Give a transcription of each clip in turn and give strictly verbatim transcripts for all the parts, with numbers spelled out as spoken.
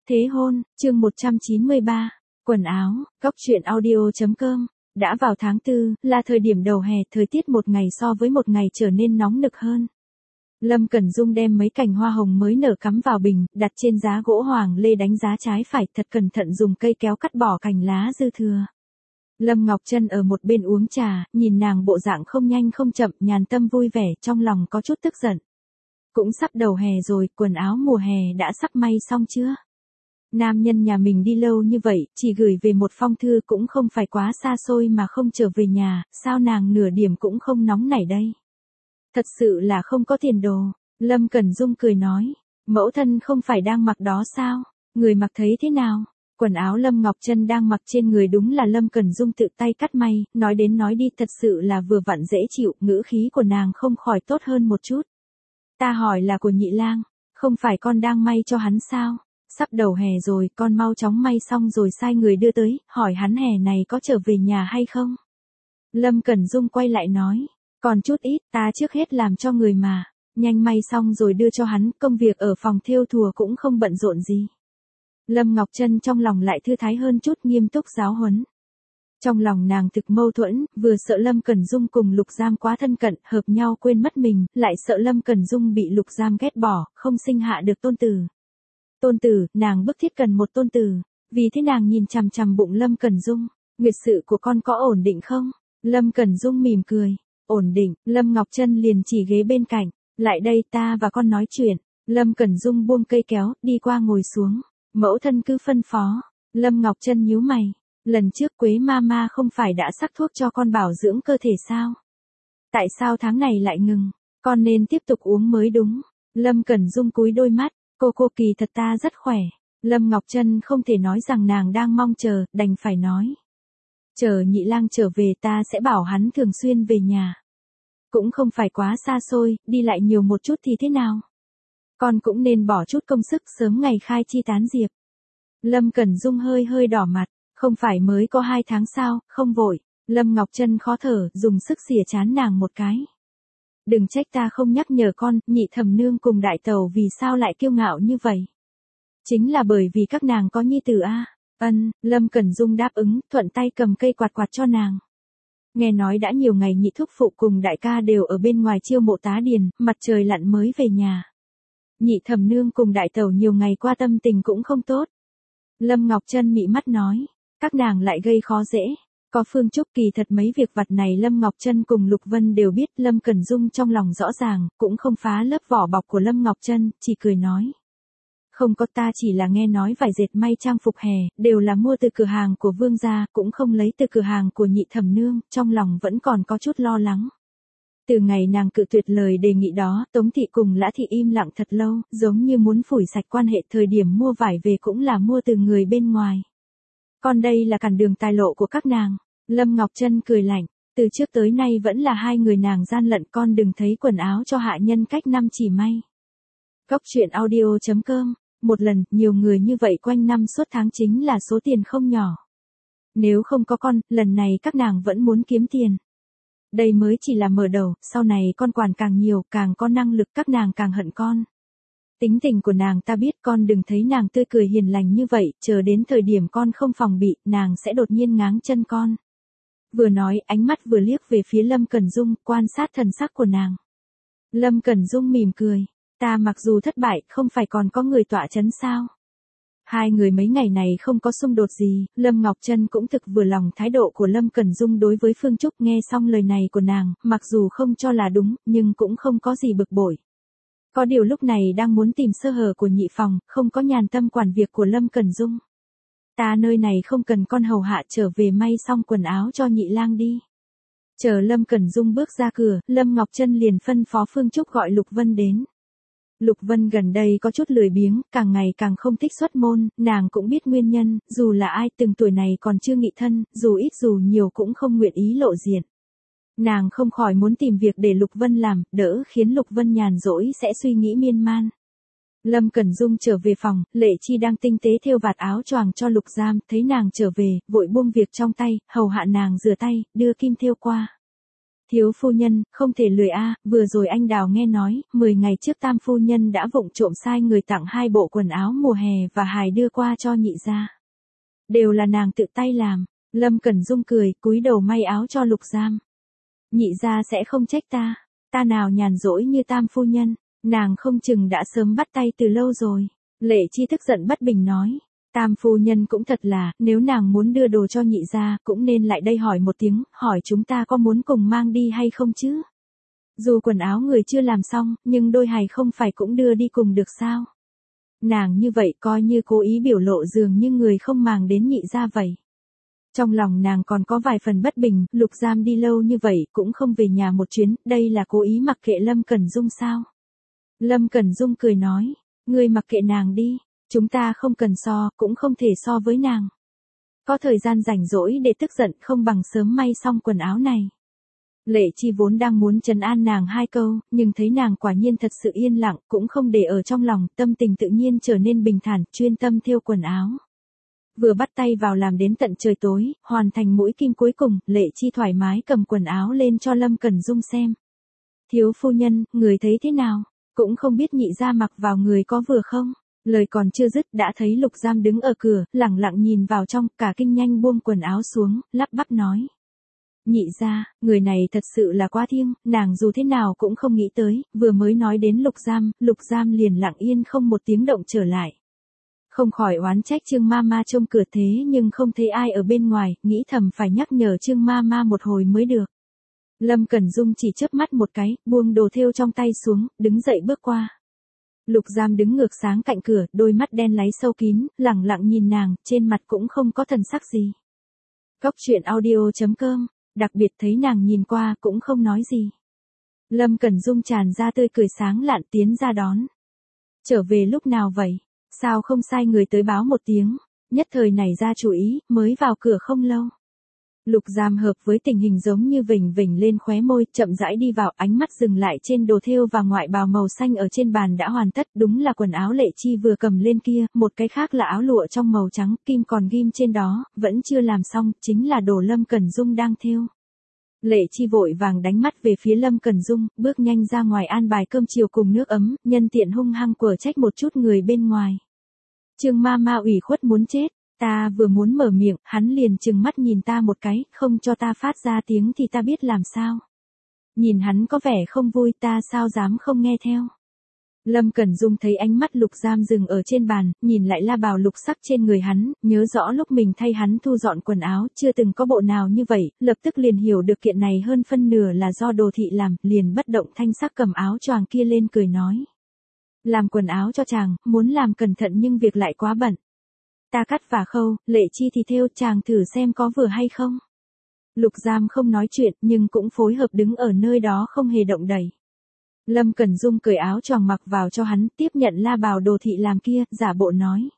Thế hôn, chương một trăm chín mươi ba, quần áo, góc truyện audio chấm com. Đã vào tháng tư, là thời điểm đầu hè, thời tiết một ngày so với một ngày trở nên nóng nực hơn. Lâm Cẩn Dung đem mấy cành hoa hồng mới nở cắm vào bình, đặt trên giá gỗ hoàng lê đánh giá trái phải, thật cẩn thận dùng cây kéo cắt bỏ cành lá dư thừa. Lâm Ngọc Trân ở một bên uống trà, nhìn nàng bộ dạng không nhanh không chậm, nhàn tâm vui vẻ, trong lòng có chút tức giận. Cũng sắp đầu hè rồi, quần áo mùa hè đã sắp may xong chưa? Nam nhân nhà mình đi lâu như vậy, chỉ gửi về một phong thư cũng không phải quá xa xôi mà không trở về nhà, sao nàng nửa điểm cũng không nóng nảy đây? Thật sự là không có tiền đồ. Lâm Cẩn Dung cười nói, mẫu thân không phải đang mặc đó sao? Người mặc thấy thế nào? Quần áo Lâm Ngọc Trân đang mặc trên người đúng là Lâm Cẩn Dung tự tay cắt may, nói đến nói đi thật sự là vừa vặn dễ chịu, ngữ khí của nàng không khỏi tốt hơn một chút. Ta hỏi là của nhị lang, không phải con đang may cho hắn sao? Sắp đầu hè rồi, con mau chóng may xong rồi sai người đưa tới, hỏi hắn hè này có trở về nhà hay không? Lâm Cẩn Dung quay lại nói, còn chút ít, ta trước hết làm cho người mà, nhanh may xong rồi đưa cho hắn, công việc ở phòng thêu thùa cũng không bận rộn gì. Lâm Ngọc Trân trong lòng lại thư thái hơn chút, nghiêm túc giáo huấn. Trong lòng nàng thực mâu thuẫn, vừa sợ Lâm Cẩn Dung cùng Lục Giam quá thân cận, hợp nhau quên mất mình, lại sợ Lâm Cẩn Dung bị Lục Giam ghét bỏ, không sinh hạ được tôn tử. Tôn tử, nàng bức thiết cần một tôn tử, vì thế nàng nhìn chằm chằm bụng Lâm Cẩn Dung, nguyệt sự của con có ổn định không? Lâm Cẩn Dung mỉm cười, ổn định. Lâm Ngọc Trân liền chỉ ghế bên cạnh, lại đây ta và con nói chuyện. Lâm Cẩn Dung buông cây kéo, đi qua ngồi xuống, mẫu thân cứ phân phó. Lâm Ngọc Trân nhíu mày, lần trước Quế Mama không phải đã sắc thuốc cho con bảo dưỡng cơ thể sao? Tại sao tháng này lại ngừng? Con nên tiếp tục uống mới đúng. Lâm Cẩn Dung cúi đôi mắt, cô cô kỳ thật ta rất khỏe. Lâm Ngọc Trân không thể nói rằng nàng đang mong chờ, đành phải nói. Chờ nhị lang trở về ta sẽ bảo hắn thường xuyên về nhà. Cũng không phải quá xa xôi, đi lại nhiều một chút thì thế nào? Con cũng nên bỏ chút công sức sớm ngày khai chi tán diệp. Lâm Cẩn Dung hơi hơi đỏ mặt, không phải mới có hai tháng sao, không vội. Lâm Ngọc Trân khó thở, dùng sức xỉa chán nàng một cái. Đừng trách ta không nhắc nhở con, nhị thẩm nương cùng đại tẩu vì sao lại kiêu ngạo như vậy. Chính là bởi vì các nàng có nhi tử a. Ân, Lâm Cẩn Dung đáp ứng, thuận tay cầm cây quạt quạt cho nàng. Nghe nói đã nhiều ngày nhị thúc phụ cùng đại ca đều ở bên ngoài chiêu mộ tá điền, mặt trời lặn mới về nhà. Nhị thẩm nương cùng đại tẩu nhiều ngày qua tâm tình cũng không tốt. Lâm Ngọc Trân mị mắt nói, các nàng lại gây khó dễ. Có Phương Trúc kỳ thật mấy việc vặt này Lâm Ngọc Trân cùng Lục Vân đều biết, Lâm Cẩn Dung trong lòng rõ ràng, cũng không phá lớp vỏ bọc của Lâm Ngọc Trân, chỉ cười nói. Không có, ta chỉ là nghe nói vải dệt may trang phục hè, đều là mua từ cửa hàng của Vương gia, cũng không lấy từ cửa hàng của nhị thẩm nương, trong lòng vẫn còn có chút lo lắng. Từ ngày nàng cự tuyệt lời đề nghị đó, Tống Thị cùng Lã Thị im lặng thật lâu, giống như muốn phủi sạch quan hệ, thời điểm mua vải về cũng là mua từ người bên ngoài. Còn đây là cản đường tài lộ của các nàng. Lâm Ngọc Trân cười lạnh, từ trước tới nay vẫn là hai người nàng gian lận, con đừng thấy quần áo cho hạ nhân cách năm chỉ may. Góc truyện audio chấm com, một lần, nhiều người như vậy quanh năm suốt tháng chính là số tiền không nhỏ. Nếu không có con, lần này các nàng vẫn muốn kiếm tiền. Đây mới chỉ là mở đầu, sau này con quản càng nhiều, càng có năng lực, các nàng càng hận con. Tính tình của nàng ta biết, con đừng thấy nàng tươi cười hiền lành như vậy, chờ đến thời điểm con không phòng bị, nàng sẽ đột nhiên ngáng chân con. Vừa nói, ánh mắt vừa liếc về phía Lâm Cẩn Dung, quan sát thần sắc của nàng. Lâm Cẩn Dung mỉm cười, ta mặc dù thất bại, không phải còn có người tọa chấn sao? Hai người mấy ngày này không có xung đột gì, Lâm Ngọc Trân cũng thực vừa lòng thái độ của Lâm Cẩn Dung đối với Phương Trúc, nghe xong lời này của nàng, mặc dù không cho là đúng, nhưng cũng không có gì bực bội. Có điều lúc này đang muốn tìm sơ hở của nhị phòng, không có nhàn tâm quản việc của Lâm Cẩn Dung. Ta nơi này không cần con hầu hạ, trở về may xong quần áo cho nhị lang đi. Chờ Lâm Cẩn Dung bước ra cửa, Lâm Ngọc Trân liền phân phó Phương Trúc gọi Lục Vân đến. Lục Vân gần đây có chút lười biếng, càng ngày càng không thích xuất môn, nàng cũng biết nguyên nhân, dù là ai từng tuổi này còn chưa nghị thân, dù ít dù nhiều cũng không nguyện ý lộ diện. Nàng không khỏi muốn tìm việc để Lục Vân làm, đỡ khiến Lục Vân nhàn rỗi sẽ suy nghĩ miên man. Lâm Cẩn Dung trở về phòng, Lệ Chi đang tinh tế thêu vạt áo choàng cho Lục Giam, thấy nàng trở về, vội buông việc trong tay, hầu hạ nàng rửa tay, đưa kim thêu qua. Thiếu phu nhân, không thể lười a, vừa rồi anh Đào nghe nói, mười ngày trước Tam phu nhân đã vụng trộm sai người tặng hai bộ quần áo mùa hè và hài đưa qua cho nhị gia. Đều là nàng tự tay làm. Lâm Cẩn Dung cười, cúi đầu may áo cho Lục Giam. Nhị gia sẽ không trách ta, ta nào nhàn rỗi như Tam phu nhân, nàng không chừng đã sớm bắt tay từ lâu rồi. Lệ Chi tức giận bất bình nói. Tam phu nhân cũng thật là, nếu nàng muốn đưa đồ cho nhị gia, cũng nên lại đây hỏi một tiếng, hỏi chúng ta có muốn cùng mang đi hay không chứ. Dù quần áo người chưa làm xong, nhưng đôi hài không phải cũng đưa đi cùng được sao. Nàng như vậy coi như cố ý biểu lộ dường như người không màng đến nhị gia vậy. Trong lòng nàng còn có vài phần bất bình, Lục Giam đi lâu như vậy cũng không về nhà một chuyến, đây là cố ý mặc kệ Lâm Cẩn Dung sao. Lâm Cẩn Dung cười nói, ngươi mặc kệ nàng đi. Chúng ta không cần so, cũng không thể so với nàng. Có thời gian rảnh rỗi để tức giận không bằng sớm may xong quần áo này. Lệ Chi vốn đang muốn trấn an nàng hai câu, nhưng thấy nàng quả nhiên thật sự yên lặng, cũng không để ở trong lòng, tâm tình tự nhiên trở nên bình thản, chuyên tâm thêu quần áo. Vừa bắt tay vào làm đến tận trời tối, hoàn thành mũi kim cuối cùng, Lệ Chi thoải mái cầm quần áo lên cho Lâm Cẩn Dung xem. Thiếu phu nhân, người thấy thế nào? Cũng không biết nhị gia mặc vào người có vừa không? Lời còn chưa dứt đã thấy Lục Giam đứng ở cửa, lẳng lặng nhìn vào trong, cả kinh nhanh buông quần áo xuống, lắp bắp nói. Nhị gia, người này thật sự là quá thiêng, nàng dù thế nào cũng không nghĩ tới, vừa mới nói đến Lục Giam, Lục Giam liền lặng yên không một tiếng động trở lại. Không khỏi oán trách Trương Mama trông cửa thế nhưng không thấy ai ở bên ngoài, nghĩ thầm phải nhắc nhở Trương Mama một hồi mới được. Lâm Cẩn Dung chỉ chớp mắt một cái, buông đồ thêu trong tay xuống, đứng dậy bước qua. Lục Giam đứng ngược sáng cạnh cửa, đôi mắt đen láy sâu kín, lẳng lặng nhìn nàng, trên mặt cũng không có thần sắc gì. Góc truyện audio chấm com, đặc biệt thấy nàng nhìn qua cũng không nói gì. Lâm Cẩn Dung tràn ra tươi cười sáng lạn tiến ra đón. Trở về lúc nào vậy? Sao không sai người tới báo một tiếng? Nhất thời nảy ra chủ ý, mới vào cửa không lâu. Lục Giam hợp với tình hình giống như vểnh vểnh lên khóe môi, chậm rãi đi vào, ánh mắt dừng lại trên đồ thêu và ngoại bào màu xanh ở trên bàn đã hoàn tất, đúng là quần áo Lệ Chi vừa cầm lên kia, một cái khác là áo lụa trong màu trắng, kim còn ghim trên đó, vẫn chưa làm xong, chính là đồ Lâm Cẩn Dung đang thêu. Lệ Chi vội vàng đánh mắt về phía Lâm Cẩn Dung, bước nhanh ra ngoài an bài cơm chiều cùng nước ấm, nhân tiện hung hăng quở trách một chút người bên ngoài. Trương Mama ủy khuất muốn chết. Ta vừa muốn mở miệng, hắn liền trừng mắt nhìn ta một cái, không cho ta phát ra tiếng thì ta biết làm sao. Nhìn hắn có vẻ không vui, ta sao dám không nghe theo. Lâm Cẩn Dung thấy ánh mắt Lục Giam dừng ở trên bàn, nhìn lại la bào lục sắc trên người hắn, nhớ rõ lúc mình thay hắn thu dọn quần áo, chưa từng có bộ nào như vậy, lập tức liền hiểu được kiện này hơn phân nửa là do đồ thị làm, liền bất động thanh sắc cầm áo choàng kia lên cười nói. Làm quần áo cho chàng, muốn làm cẩn thận nhưng việc lại quá bận. Ta cắt và khâu, Lệ Chi thì thêu, chàng thử xem có vừa hay không. Lục Giam không nói chuyện nhưng cũng phối hợp đứng ở nơi đó không hề động đậy. Lâm Cẩn Dung cởi áo choàng mặc vào cho hắn, tiếp nhận la bào đồ thị làm kia, giả bộ nói.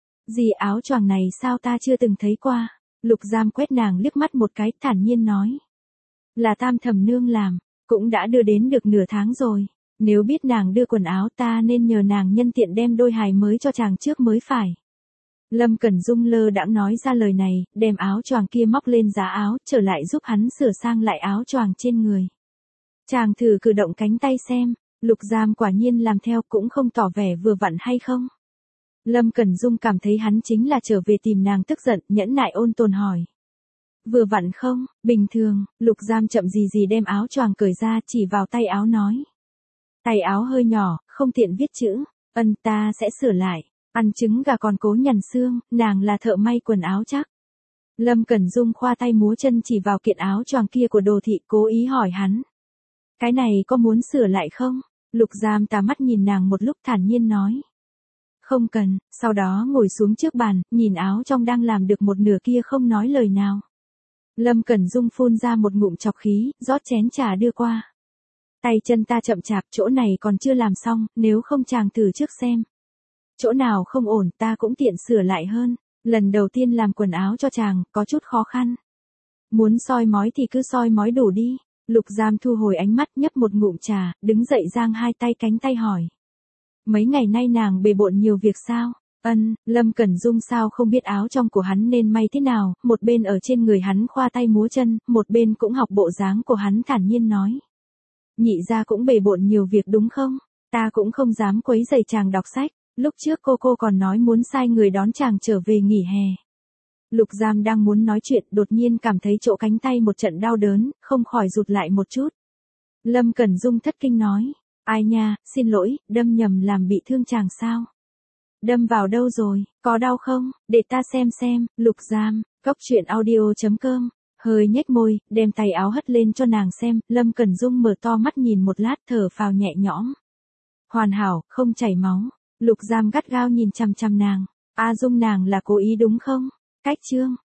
Gì áo choàng này sao ta chưa từng thấy qua. Lục Giam quét nàng liếc mắt một cái, thản nhiên nói. Là Tam thẩm nương làm, cũng đã đưa đến được nửa tháng rồi. Nếu biết nàng đưa quần áo ta nên nhờ nàng nhân tiện đem đôi hài mới cho chàng trước mới phải. Lâm Cẩn Dung lơ đãng nói ra lời này, đem áo choàng kia móc lên giá áo, trở lại giúp hắn sửa sang lại áo choàng trên người. Chàng thử cử động cánh tay xem, Lục Giam quả nhiên làm theo cũng không tỏ vẻ vừa vặn hay không. Lâm Cẩn Dung cảm thấy hắn chính là trở về tìm nàng tức giận, nhẫn nại ôn tồn hỏi. Vừa vặn không, bình thường, Lục Giam chậm gì gì đem áo choàng cởi ra chỉ vào tay áo nói. Tay áo hơi nhỏ, không tiện viết chữ, ân ta sẽ sửa lại. Ăn trứng gà còn cố nhằn xương, nàng là thợ may quần áo chắc. Lâm Cẩn Dung khoa tay múa chân chỉ vào kiện áo choàng kia của đồ thị, cố ý hỏi hắn. Cái này có muốn sửa lại không? Lục Giam tà mắt nhìn nàng một lúc thản nhiên nói. Không cần, sau đó ngồi xuống trước bàn, nhìn áo trong đang làm được một nửa kia không nói lời nào. Lâm Cẩn Dung phun ra một ngụm chọc khí, rót chén trà đưa qua. Tay chân ta chậm chạp, chỗ này còn chưa làm xong, nếu không chàng thử trước xem. Chỗ nào không ổn ta cũng tiện sửa lại hơn, lần đầu tiên làm quần áo cho chàng, có chút khó khăn. Muốn soi mói thì cứ soi mói đủ đi. Lục Giam thu hồi ánh mắt nhấp một ngụm trà, đứng dậy giang hai tay cánh tay hỏi. Mấy ngày nay nàng bề bộn nhiều việc sao? Ân, Lâm Cẩn Dung sao không biết áo trong của hắn nên may thế nào, một bên ở trên người hắn khoa tay múa chân, một bên cũng học bộ dáng của hắn thản nhiên nói. Nhị gia cũng bề bộn nhiều việc đúng không? Ta cũng không dám quấy rầy chàng đọc sách, lúc trước cô cô còn nói muốn sai người đón chàng trở về nghỉ hè. Lục Giam đang muốn nói chuyện, đột nhiên cảm thấy chỗ cánh tay một trận đau đớn, không khỏi rụt lại một chút. Lâm Cẩn Dung thất kinh nói, ai nha, xin lỗi, đâm nhầm làm bị thương chàng sao? Đâm vào đâu rồi, có đau không, để ta xem xem. Lục Giam, cốc truyện audio chấm com, hơi nhếch môi, đem tay áo hất lên cho nàng xem. Lâm Cẩn Dung mở to mắt nhìn một lát, thở phào nhẹ nhõm. Hoàn hảo, không chảy máu. Lục Giam gắt gao nhìn chằm chằm nàng. A Dung, nàng là cố ý đúng không? Cách trương,